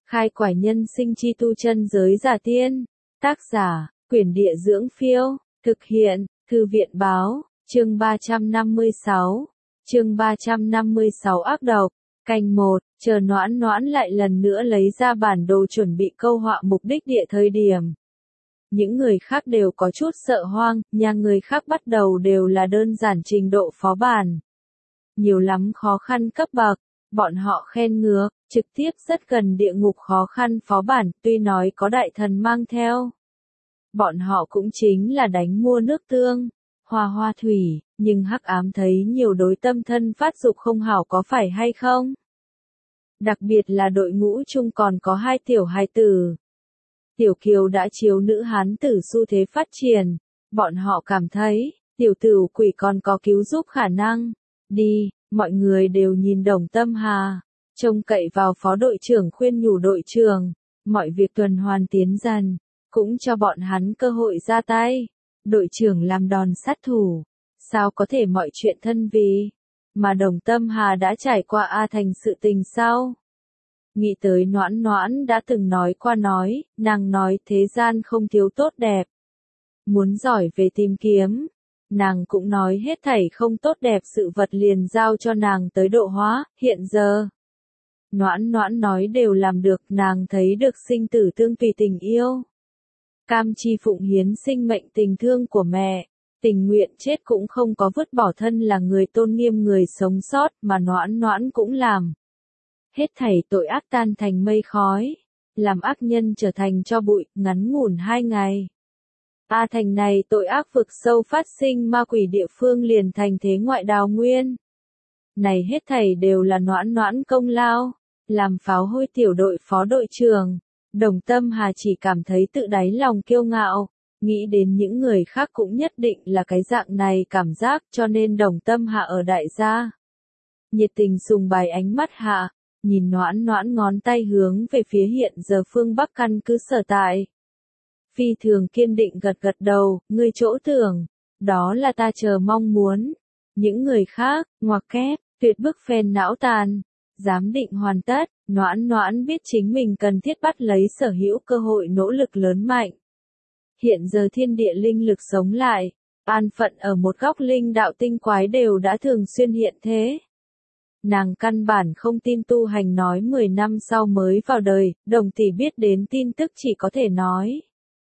Khai quải nhân sinh chi tu chân giới giả tiên. Tác giả, Quyển Địa Dưỡng Phiêu. Thực hiện, Thư viện Báo. Chương 356. Chương 356 ác độc. Canh 1, chờ Noãn Noãn lại lần nữa lấy ra bản đồ chuẩn bị câu họa mục đích địa thời điểm. Những người khác đều có chút sợ hoang, nhà người khác bắt đầu đều là đơn giản trình độ phó bản. Nhiều lắm khó khăn cấp bậc, bọn họ khen ngứa, trực tiếp rất gần địa ngục khó khăn phó bản, tuy nói có đại thần mang theo. Bọn họ cũng chính là đánh mua nước tương, hoa thủy, nhưng hắc ám thấy nhiều đối tâm thân phát dục không hảo có phải hay không? Đặc biệt là đội ngũ chung còn có 2 tiểu hài tử. Tiểu Kiều đã chiếu nữ hán tử xu thế phát triển, bọn họ cảm thấy, tiểu tử quỷ còn có cứu giúp khả năng. Đi, mọi người đều nhìn Đồng Tâm Hà, trông cậy vào phó đội trưởng khuyên nhủ đội trưởng, mọi việc tuần hoàn tiến dần, cũng cho bọn hắn cơ hội ra tay. Đội trưởng làm đòn sát thủ, sao có thể mọi chuyện thân vì, mà Đồng Tâm Hà đã trải qua A Thành sự tình sao? Nghĩ tới Noãn Noãn đã từng nói qua nàng nói thế gian không thiếu tốt đẹp. Muốn giỏi về tìm kiếm, nàng cũng nói hết thảy không tốt đẹp sự vật liền giao cho nàng tới độ hóa, hiện giờ. Noãn Noãn nói đều làm được, nàng thấy được sinh tử tương tùy tình yêu. Cam chi phụng hiến sinh mệnh tình thương của mẹ, tình nguyện chết cũng không có vứt bỏ thân là người tôn nghiêm người sống sót mà Noãn Noãn cũng làm. Hết thảy tội ác tan thành mây khói, làm ác nhân trở thành tro bụi, ngắn ngủn 2 ngày. A Thành này tội ác vực sâu phát sinh ma quỷ địa phương liền thành thế ngoại đào nguyên. Này hết thảy đều là Noãn Noãn công lao, làm pháo hôi tiểu đội phó đội trưởng. Đồng Tâm Hà chỉ cảm thấy tự đáy lòng kiêu ngạo, nghĩ đến những người khác cũng nhất định là cái dạng này cảm giác cho nên Đồng Tâm Hà ở đại gia. Nhiệt tình sùng bài ánh mắt hạ, nhìn Noãn Noãn ngón tay hướng về phía hiện giờ phương Bắc căn cứ sở tại. Phi thường kiên định gật gật đầu, ngươi chỗ tưởng, đó là ta chờ mong muốn. Những người khác, ngoặc kép, tuyệt bức phen não tàn. Giám định hoàn tất, Noãn Noãn biết chính mình cần thiết bắt lấy sở hữu cơ hội nỗ lực lớn mạnh. Hiện giờ thiên địa linh lực sống lại, an phận ở một góc linh đạo tinh quái đều đã thường xuyên hiện thế. Nàng căn bản không tin tu hành nói 10 năm sau mới vào đời, Đồng tỷ biết đến tin tức chỉ có thể nói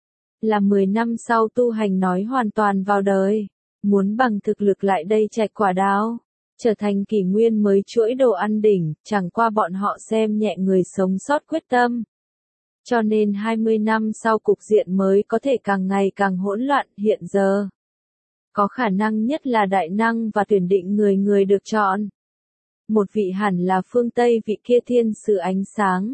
là 10 năm sau tu hành nói hoàn toàn vào đời, muốn bằng thực lực lại đây chạch quả đao. Trở thành kỷ nguyên mới chuỗi đồ ăn đỉnh, chẳng qua bọn họ xem nhẹ người sống sót quyết tâm. Cho nên 20 năm sau cục diện mới có thể càng ngày càng hỗn loạn hiện giờ. Có khả năng nhất là đại năng và tuyển định người được chọn. Một vị hẳn là phương Tây vị kia thiên sứ ánh sáng.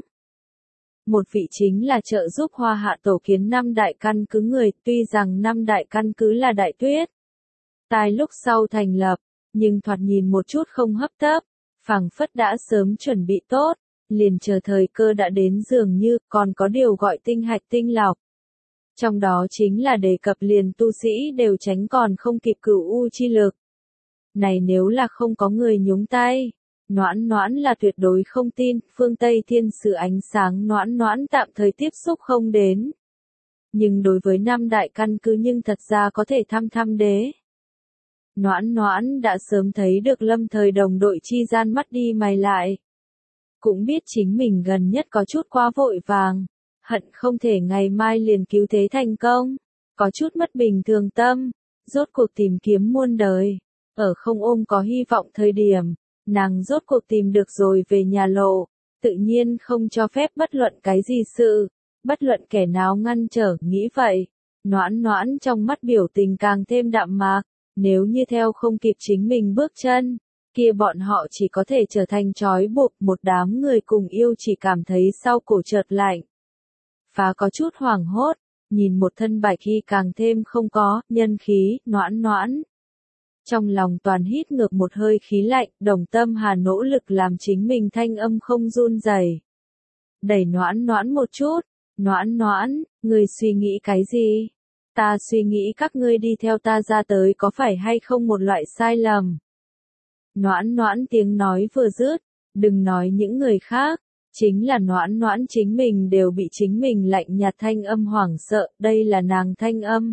Một vị chính là trợ giúp Hoa Hạ tổ kiến 5 đại căn cứ người, tuy rằng 5 đại căn cứ là đại tuyết. Tai lúc sau thành lập. Nhưng thoạt nhìn một chút không hấp tấp, phảng phất đã sớm chuẩn bị tốt, liền chờ thời cơ đã đến dường như còn có điều gọi tinh hạch tinh lọc. Trong đó chính là đề cập liền tu sĩ đều tránh còn không kịp cửu u chi lực. Này nếu là không có người nhúng tay, Noãn Noãn là tuyệt đối không tin, phương Tây thiên sứ ánh sáng Noãn Noãn tạm thời tiếp xúc không đến. Nhưng đối với 5 đại căn cứ nhưng thật ra có thể thăm đế. Noãn Noãn đã sớm thấy được lâm thời đồng đội chi gian mắt đi mày lại. Cũng biết chính mình gần nhất có chút quá vội vàng, hận không thể ngày mai liền cứu thế thành công, có chút mất bình thường tâm, rốt cuộc tìm kiếm muôn đời, ở không ôm có hy vọng thời điểm, nàng rốt cuộc tìm được rồi về nhà lộ, tự nhiên không cho phép bất luận cái gì sự, bất luận kẻ nào ngăn trở, nghĩ vậy. Noãn Noãn trong mắt biểu tình càng thêm đạm mạc. Nếu như theo không kịp chính mình bước chân, kia bọn họ chỉ có thể trở thành trói buộc một đám người cùng yêu chỉ cảm thấy sau cổ chợt lạnh. Phá có chút hoảng hốt, nhìn một thân bạch y càng thêm không có, nhân khí, Noãn Noãn. Trong lòng toàn hít ngược một hơi khí lạnh, Đồng Tâm Hà nỗ lực làm chính mình thanh âm không run rẩy. Đẩy Noãn Noãn một chút, Noãn Noãn, người suy nghĩ cái gì? Ta suy nghĩ các ngươi đi theo ta ra tới có phải hay không một loại sai lầm. Noãn Noãn tiếng nói vừa dứt, đừng nói những người khác, Chính là Noãn Noãn chính mình đều bị chính mình lạnh nhạt thanh âm hoảng sợ, đây là nàng thanh âm.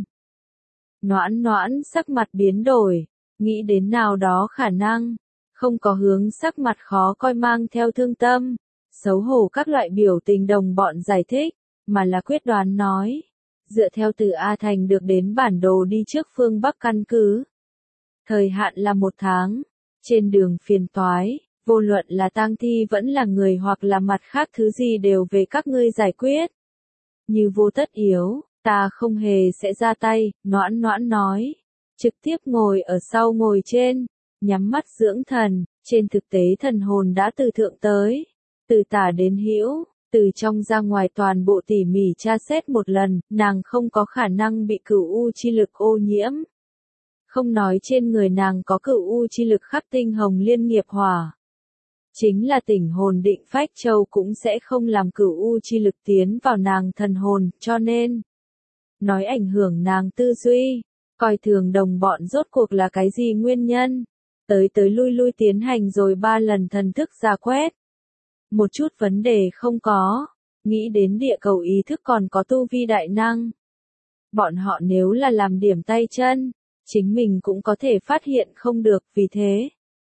Noãn Noãn sắc mặt biến đổi, nghĩ đến nào đó khả năng, không có hướng sắc mặt khó coi mang theo thương tâm, xấu hổ các loại biểu tình đồng bọn giải thích, mà là quyết đoán nói. Dựa theo từ A Thành được đến bản đồ đi trước phương Bắc căn cứ. Thời hạn là 1 tháng, trên đường phiền toái, vô luận là tang thi vẫn là người hoặc là mặt khác thứ gì đều về các ngươi giải quyết. Như vô tất yếu, ta không hề sẽ ra tay, Noãn Noãn nói. Trực tiếp ngồi ở sau ngồi trên, nhắm mắt dưỡng thần, trên thực tế thần hồn đã từ thượng tới, từ tả đến hữu, từ trong ra ngoài toàn bộ tỉ mỉ tra xét một lần, nàng không có khả năng bị cửu u chi lực ô nhiễm. Không nói trên người nàng có cửu u chi lực khắc tinh hồng liên nghiệp hỏa. Chính là tỉnh hồn định phách châu cũng sẽ không làm cửu u chi lực tiến vào nàng thần hồn, cho nên nói ảnh hưởng nàng tư duy, coi thường đồng bọn rốt cuộc là cái gì nguyên nhân. Tới lui lui tiến hành rồi 3 lần thần thức ra quét. Một chút vấn đề không có, nghĩ đến địa cầu ý thức còn có tu vi đại năng. Bọn họ nếu là làm điểm tay chân, chính mình cũng có thể phát hiện không được, vì thế.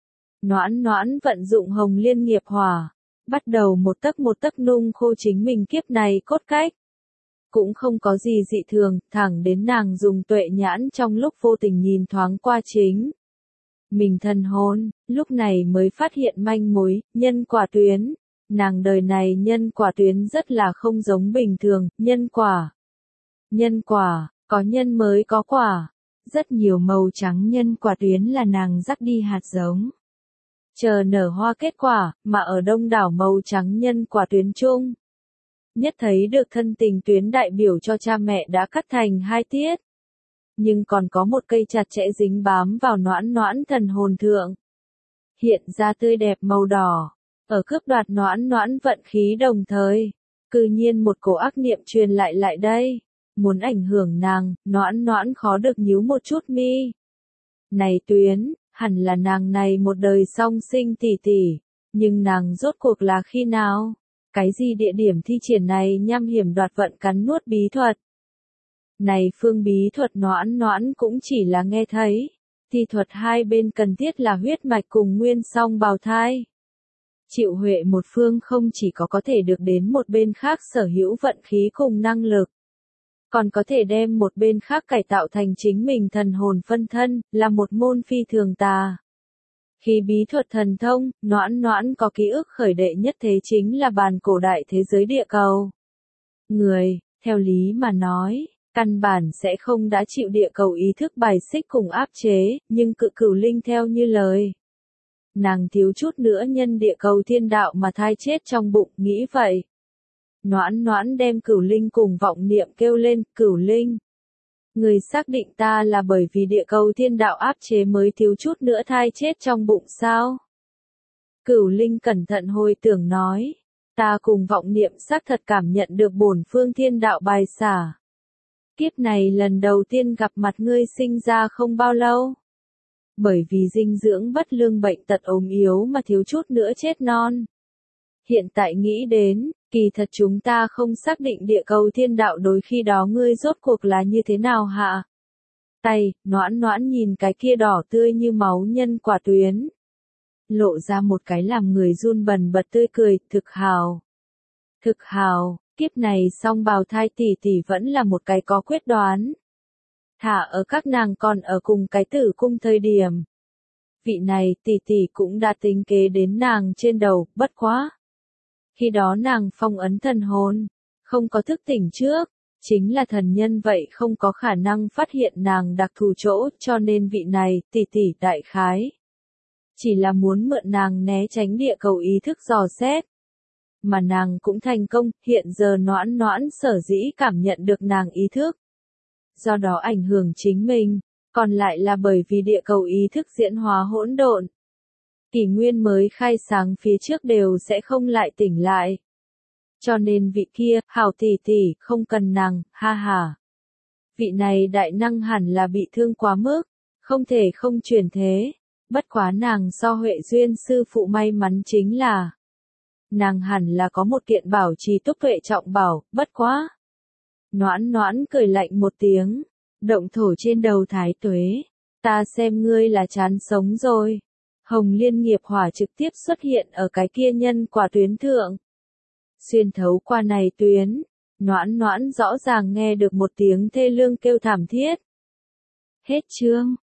Noãn Noãn vận dụng hồng liên nghiệp hỏa, bắt đầu một tấc nung khô chính mình kiếp này cốt cách. Cũng không có gì dị thường, thẳng đến nàng dùng tuệ nhãn trong lúc vô tình nhìn thoáng qua chính. Mình thần hồn, lúc này mới phát hiện manh mối, nhân quả tuyến. Nàng đời này nhân quả tuyến rất là không giống bình thường, nhân quả. Nhân quả, có nhân mới có quả. Rất nhiều màu trắng nhân quả tuyến là nàng rắc đi hạt giống. Chờ nở hoa kết quả, mà ở đông đảo màu trắng nhân quả tuyến chung. Nhất thấy được thân tình tuyến đại biểu cho cha mẹ đã cắt thành 2 tiết. Nhưng còn có một cây chặt chẽ dính bám vào Noãn Noãn thần hồn thượng. Hiện ra tươi đẹp màu đỏ. Ở cướp đoạt Noãn Noãn vận khí đồng thời. Cư nhiên một cổ ác niệm truyền lại đây. Muốn ảnh hưởng nàng, Noãn Noãn khó được nhíu một chút mi. Này tuyến, hẳn là nàng này một đời song sinh tỷ tỷ. Nhưng nàng rốt cuộc là khi nào? Cái gì địa điểm thi triển này nhằm hiểm đoạt vận cắn nuốt bí thuật? Này phương bí thuật Noãn Noãn cũng chỉ là nghe thấy. Thi thuật hai bên cần thiết là huyết mạch cùng nguyên song bào thai. Chịu huệ một phương không chỉ có thể được đến một bên khác sở hữu vận khí cùng năng lực. Còn có thể đem một bên khác cải tạo thành chính mình thần hồn phân thân, là một môn phi thường tà. Khi bí thuật thần thông, Noãn Noãn có ký ức khởi đệ nhất thế chính là bàn cổ đại thế giới địa cầu. Người, theo lý mà nói, căn bản sẽ không đã chịu địa cầu ý thức bài xích cùng áp chế, nhưng cửu linh theo như lời. Nàng thiếu chút nữa nhân địa cầu thiên đạo mà thai chết trong bụng, nghĩ vậy. Noãn Noãn đem cửu linh cùng vọng niệm kêu lên, cửu linh. Người xác định ta là bởi vì địa cầu thiên đạo áp chế mới thiếu chút nữa thai chết trong bụng sao? Cửu linh cẩn thận hồi tưởng nói. Ta cùng vọng niệm xác thật cảm nhận được bổn phương thiên đạo bài xả. Kiếp này lần đầu tiên gặp mặt ngươi sinh ra không bao lâu. Bởi vì dinh dưỡng bất lương bệnh tật ốm yếu mà thiếu chút nữa chết non. Hiện tại nghĩ đến, kỳ thật chúng ta không xác định địa cầu thiên đạo đối khi đó ngươi rốt cuộc là như thế nào hả? Tay, Noãn Noãn nhìn cái kia đỏ tươi như máu nhân quả tuyến. Lộ ra một cái làm người run bần bật tươi cười, thực hào. Thực hào, kiếp này song bào thai tỷ tỷ vẫn là một cái có quyết đoán. Thả ở các nàng còn ở cùng cái tử cung thời điểm. Vị này tỷ tỷ cũng đã tính kế đến nàng trên đầu, bất quá. Khi đó nàng phong ấn thần hồn, không có thức tỉnh trước, chính là thần nhân vậy không có khả năng phát hiện nàng đặc thù chỗ, cho nên vị này, tỷ tỷ đại khái. Chỉ là muốn mượn nàng né tránh địa cầu ý thức dò xét. Mà nàng cũng thành công, hiện giờ Noãn Noãn sở dĩ cảm nhận được nàng ý thức. Do đó ảnh hưởng chính mình, còn lại là bởi vì địa cầu ý thức diễn hóa hỗn độn. Kỷ nguyên mới khai sáng phía trước đều sẽ không lại tỉnh lại. Cho nên vị kia, hảo tỷ tỷ, không cần nàng, ha ha. Vị này đại năng hẳn là bị thương quá mức, không thể không chuyển thế. Bất quá nàng so Huệ Duyên sư phụ may mắn chính là nàng hẳn là có một kiện bảo trì túc tuệ trọng bảo, bất quá. Noãn noãn cười lạnh một tiếng, động thổ trên đầu Thái Tuế, ta xem ngươi là chán sống rồi. Hồng Liên nghiệp hỏa trực tiếp xuất hiện ở cái kia nhân quả tuyến thượng. Xuyên thấu qua này tuyến, noãn noãn rõ ràng nghe được một tiếng thê lương kêu thảm thiết. Hết chương.